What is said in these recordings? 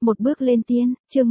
Một bước lên tiên, chương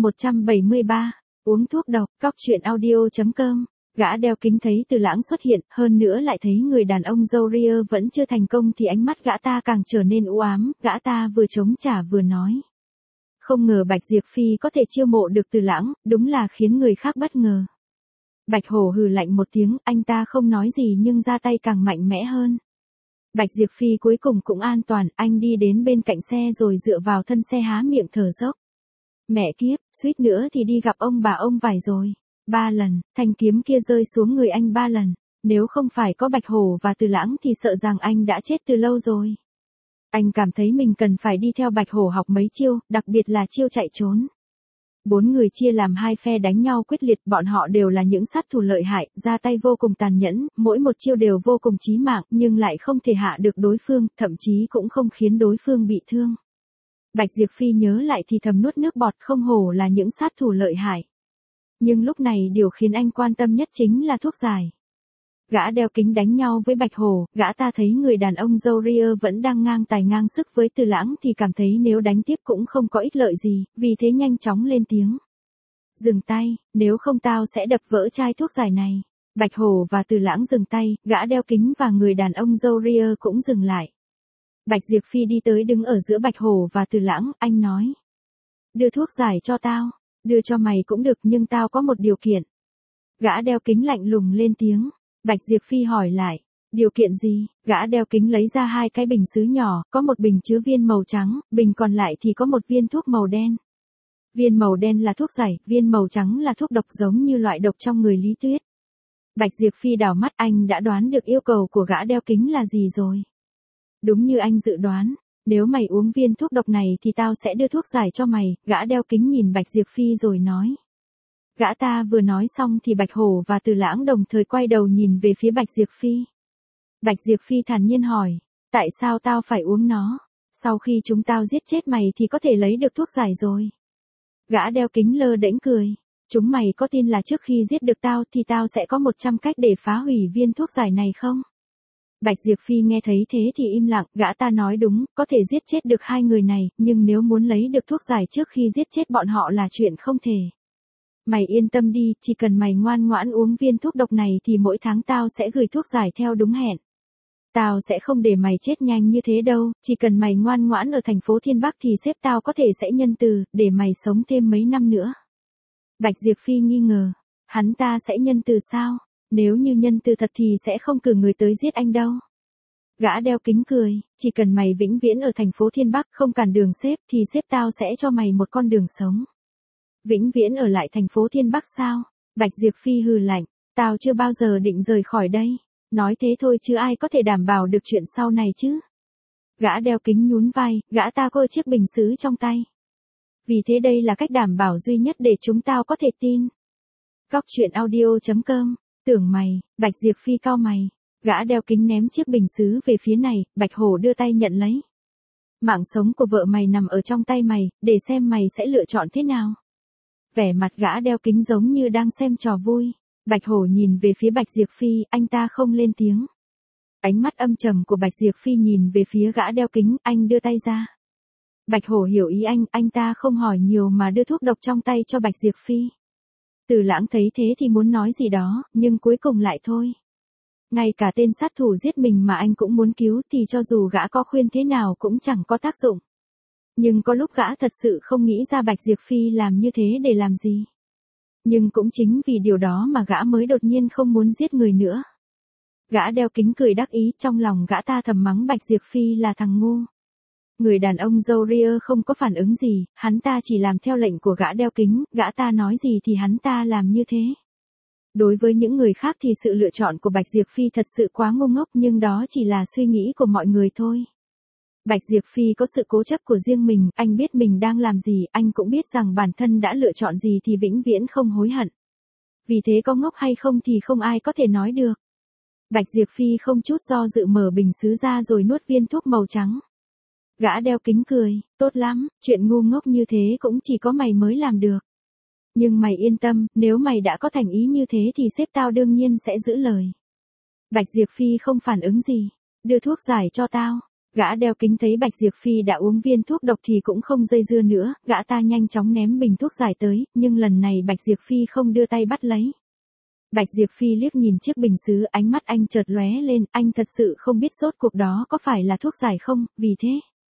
173, uống thuốc độc, cóc truyện audio.com. Gã đeo kính thấy Từ Lãng xuất hiện, hơn nữa lại thấy người đàn ông Zourier vẫn chưa thành công thì ánh mắt gã ta càng trở nên u ám, gã ta vừa chống trả vừa nói. Không ngờ Bạch Diệp Phi có thể chiêu mộ được Từ Lãng, đúng là khiến người khác bất ngờ. Bạch Hổ hừ lạnh một tiếng, anh ta không nói gì nhưng ra tay càng mạnh mẽ hơn. Bạch Diệp Phi cuối cùng cũng an toàn, anh đi đến bên cạnh xe rồi dựa vào thân xe há miệng thở dốc. Mẹ kiếp, suýt nữa thì đi gặp ông bà ông vải rồi. 3 lần, thanh kiếm kia rơi xuống người anh 3 lần. Nếu không phải có Bạch Hổ và Từ Lãng thì sợ rằng anh đã chết từ lâu rồi. Anh cảm thấy mình cần phải đi theo Bạch Hổ học mấy chiêu, đặc biệt là chiêu chạy trốn. 4 người chia làm 2 phe đánh nhau quyết liệt, bọn họ đều là những sát thủ lợi hại, ra tay vô cùng tàn nhẫn, mỗi một chiêu đều vô cùng chí mạng, nhưng lại không thể hạ được đối phương, thậm chí cũng không khiến đối phương bị thương. Bạch Diệp Phi nhớ lại thì thầm nuốt nước bọt, không hổ là những sát thủ lợi hại. Nhưng lúc này điều khiến anh quan tâm nhất chính là thuốc giải. Gã đeo kính đánh nhau với Bạch Hổ, gã ta thấy người đàn ông Zourier vẫn đang ngang tài ngang sức với Từ Lãng thì cảm thấy nếu đánh tiếp cũng không có ích lợi gì, vì thế nhanh chóng lên tiếng. Dừng tay, nếu không tao sẽ đập vỡ chai thuốc giải này. Bạch Hổ và Từ Lãng dừng tay, gã đeo kính và người đàn ông Zourier cũng dừng lại. Bạch Diệp Phi đi tới đứng ở giữa Bạch Hổ và Từ Lãng, anh nói. Đưa thuốc giải cho tao, đưa cho mày cũng được nhưng tao có một điều kiện. Gã đeo kính lạnh lùng lên tiếng. Bạch Diệp Phi hỏi lại, điều kiện gì? Gã đeo kính lấy ra 2 cái bình sứ nhỏ, có một bình chứa viên màu trắng, bình còn lại thì có một viên thuốc màu đen. Viên màu đen là thuốc giải, viên màu trắng là thuốc độc giống như loại độc trong người Lý Tuyết. Bạch Diệp Phi đảo mắt, anh đã đoán được yêu cầu của gã đeo kính là gì rồi. Đúng như anh dự đoán, nếu mày uống viên thuốc độc này thì tao sẽ đưa thuốc giải cho mày, gã đeo kính nhìn Bạch Diệp Phi rồi nói. Gã ta vừa nói xong thì Bạch Hổ và Từ Lãng đồng thời quay đầu nhìn về phía Bạch Diệp Phi. Bạch Diệp Phi thản nhiên hỏi, tại sao tao phải uống nó? Sau khi chúng tao giết chết mày thì có thể lấy được thuốc giải rồi. Gã đeo kính lơ đễnh cười, chúng mày có tin là trước khi giết được tao thì tao sẽ có 100 cách để phá hủy viên thuốc giải này không? Bạch Diệp Phi nghe thấy thế thì im lặng, gã ta nói đúng, có thể giết chết được 2 người này, nhưng nếu muốn lấy được thuốc giải trước khi giết chết bọn họ là chuyện không thể. Mày yên tâm đi, chỉ cần mày ngoan ngoãn uống viên thuốc độc này thì mỗi tháng tao sẽ gửi thuốc giải theo đúng hẹn. Tao sẽ không để mày chết nhanh như thế đâu, chỉ cần mày ngoan ngoãn ở thành phố Thiên Bắc thì sếp tao có thể sẽ nhân từ, để mày sống thêm mấy năm nữa. Bạch Diệp Phi nghi ngờ, hắn ta sẽ nhân từ sao? Nếu như nhân từ thật thì sẽ không cử người tới giết anh đâu. Gã đeo kính cười, chỉ cần mày vĩnh viễn ở thành phố Thiên Bắc không cản đường sếp thì sếp tao sẽ cho mày một con đường sống. Vĩnh viễn ở lại thành phố Thiên Bắc sao? Bạch Diệp Phi hừ lạnh, tao chưa bao giờ định rời khỏi đây. Nói thế thôi chứ ai có thể đảm bảo được chuyện sau này chứ. Gã đeo kính nhún vai, gã ta cơ chiếc bình sứ trong tay. Vì thế đây là cách đảm bảo duy nhất để chúng tao có thể tin. Cóc truyện audio.com, tưởng mày, Bạch Diệp Phi cau mày. Gã đeo kính ném chiếc bình sứ về phía này, Bạch Hổ đưa tay nhận lấy. Mạng sống của vợ mày nằm ở trong tay mày, để xem mày sẽ lựa chọn thế nào. Vẻ mặt gã đeo kính giống như đang xem trò vui. Bạch Hổ nhìn về phía Bạch Diệp Phi, anh ta không lên tiếng. Ánh mắt âm trầm của Bạch Diệp Phi nhìn về phía gã đeo kính, anh đưa tay ra. Bạch Hổ hiểu ý anh ta không hỏi nhiều mà đưa thuốc độc trong tay cho Bạch Diệp Phi. Từ Lãng thấy thế thì muốn nói gì đó, nhưng cuối cùng lại thôi. Ngay cả tên sát thủ giết mình mà anh cũng muốn cứu thì cho dù gã có khuyên thế nào cũng chẳng có tác dụng. Nhưng có lúc gã thật sự không nghĩ ra Bạch Diệp Phi làm như thế để làm gì. Nhưng cũng chính vì điều đó mà gã mới đột nhiên không muốn giết người nữa. Gã đeo kính cười đắc ý, trong lòng gã ta thầm mắng Bạch Diệp Phi là thằng ngu. Người đàn ông Zourier không có phản ứng gì, hắn ta chỉ làm theo lệnh của gã đeo kính, gã ta nói gì thì hắn ta làm như thế. Đối với những người khác thì sự lựa chọn của Bạch Diệp Phi thật sự quá ngu ngốc, nhưng đó chỉ là suy nghĩ của mọi người thôi. Bạch Diệp Phi có sự cố chấp của riêng mình, anh biết mình đang làm gì, anh cũng biết rằng bản thân đã lựa chọn gì thì vĩnh viễn không hối hận. Vì thế có ngốc hay không thì không ai có thể nói được. Bạch Diệp Phi không chút do dự mở bình sứ ra rồi nuốt viên thuốc màu trắng. Gã đeo kính cười, tốt lắm, chuyện ngu ngốc như thế cũng chỉ có mày mới làm được. Nhưng mày yên tâm, nếu mày đã có thành ý như thế thì sếp tao đương nhiên sẽ giữ lời. Bạch Diệp Phi không phản ứng gì, đưa thuốc giải cho tao. Gã đeo kính thấy Bạch Diệp Phi đã uống viên thuốc độc thì cũng không dây dưa nữa, gã ta nhanh chóng ném bình thuốc giải tới, nhưng lần này Bạch Diệp Phi không đưa tay bắt lấy. Bạch Diệp Phi liếc nhìn chiếc bình sứ, ánh mắt anh chợt lóe lên, anh thật sự không biết rốt cuộc đó có phải là thuốc giải không, vì thế.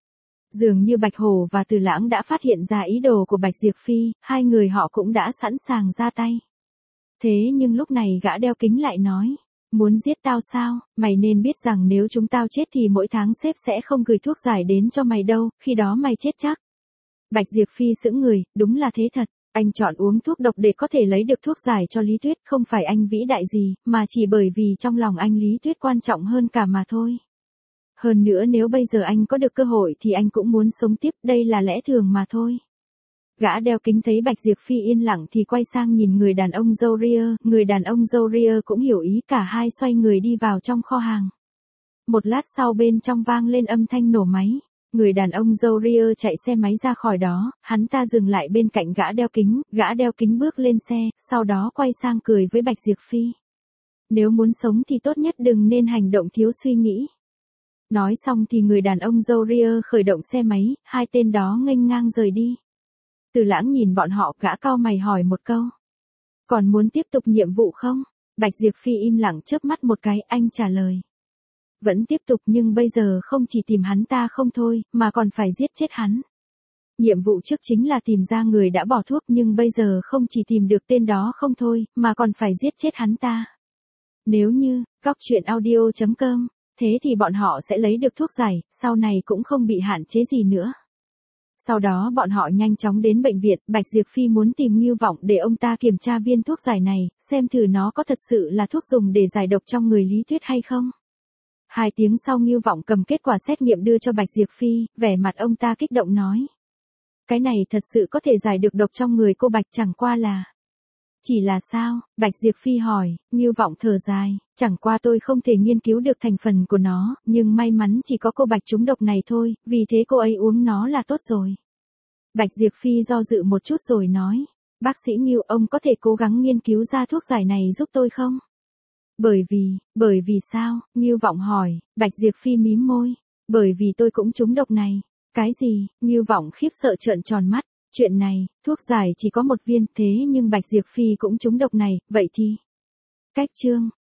Dường như Bạch Hổ và Từ Lãng đã phát hiện ra ý đồ của Bạch Diệp Phi, hai người họ cũng đã sẵn sàng ra tay. Thế nhưng lúc này gã đeo kính lại nói, muốn giết tao sao, mày nên biết rằng nếu chúng tao chết thì mỗi tháng sếp sẽ không gửi thuốc giải đến cho mày đâu, khi đó mày chết chắc. Bạch Diệp Phi sững người, đúng là thế thật. Anh chọn uống thuốc độc để có thể lấy được thuốc giải cho Lý Tuyết, không phải anh vĩ đại gì, mà chỉ bởi vì trong lòng anh Lý Tuyết quan trọng hơn cả mà thôi. Hơn nữa nếu bây giờ anh có được cơ hội thì anh cũng muốn sống tiếp, đây là lẽ thường mà thôi. Gã đeo kính thấy Bạch Diệp Phi yên lặng thì quay sang nhìn người đàn ông râu ria, người đàn ông râu ria cũng hiểu ý, cả hai xoay người đi vào trong kho hàng. Một lát sau bên trong vang lên âm thanh nổ máy. Người đàn ông râu ria chạy xe máy ra khỏi đó, hắn ta dừng lại bên cạnh gã đeo kính bước lên xe, sau đó quay sang cười với Bạch Diệp Phi. Nếu muốn sống thì tốt nhất đừng nên hành động thiếu suy nghĩ. Nói xong thì người đàn ông râu ria khởi động xe máy, hai tên đó nghênh ngang rời đi. Từ Lãng nhìn bọn họ, gã cau mày hỏi một câu. Còn muốn tiếp tục nhiệm vụ không? Bạch Diệp Phi im lặng chớp mắt một cái, anh trả lời. Vẫn tiếp tục nhưng bây giờ không chỉ tìm hắn ta không thôi, mà còn phải giết chết hắn. Nhiệm vụ trước chính là tìm ra người đã bỏ thuốc nhưng bây giờ không chỉ tìm được tên đó không thôi, mà còn phải giết chết hắn ta. Nếu như, goctruyện.audio.com, thế thì bọn họ sẽ lấy được thuốc giải, sau này cũng không bị hạn chế gì nữa. Sau đó bọn họ nhanh chóng đến bệnh viện, Bạch Diệp Phi muốn tìm Ngưu Vọng để ông ta kiểm tra viên thuốc giải này, xem thử nó có thật sự là thuốc dùng để giải độc trong người Lý Tuyết hay không. 2 tiếng sau Ngưu Vọng cầm kết quả xét nghiệm đưa cho Bạch Diệp Phi, vẻ mặt ông ta kích động nói. Cái này thật sự có thể giải được độc trong người cô Bạch, chẳng qua là. Chỉ là sao? Bạch Diệp Phi hỏi, Ngưu Vọng thở dài, chẳng qua tôi không thể nghiên cứu được thành phần của nó, nhưng may mắn chỉ có cô Bạch trúng độc này thôi, vì thế cô ấy uống nó là tốt rồi. Bạch Diệp Phi do dự một chút rồi nói, bác sĩ Ngưu, ông có thể cố gắng nghiên cứu ra thuốc giải này giúp tôi không? Bởi vì sao? Ngưu Vọng hỏi, Bạch Diệp Phi mím môi, bởi vì tôi cũng trúng độc này. Cái gì? Ngưu Vọng khiếp sợ trợn tròn mắt, chuyện này, thuốc giải chỉ có 1 viên, thế nhưng Bạch Diệp Phi cũng trúng độc này, vậy thì. Cách chương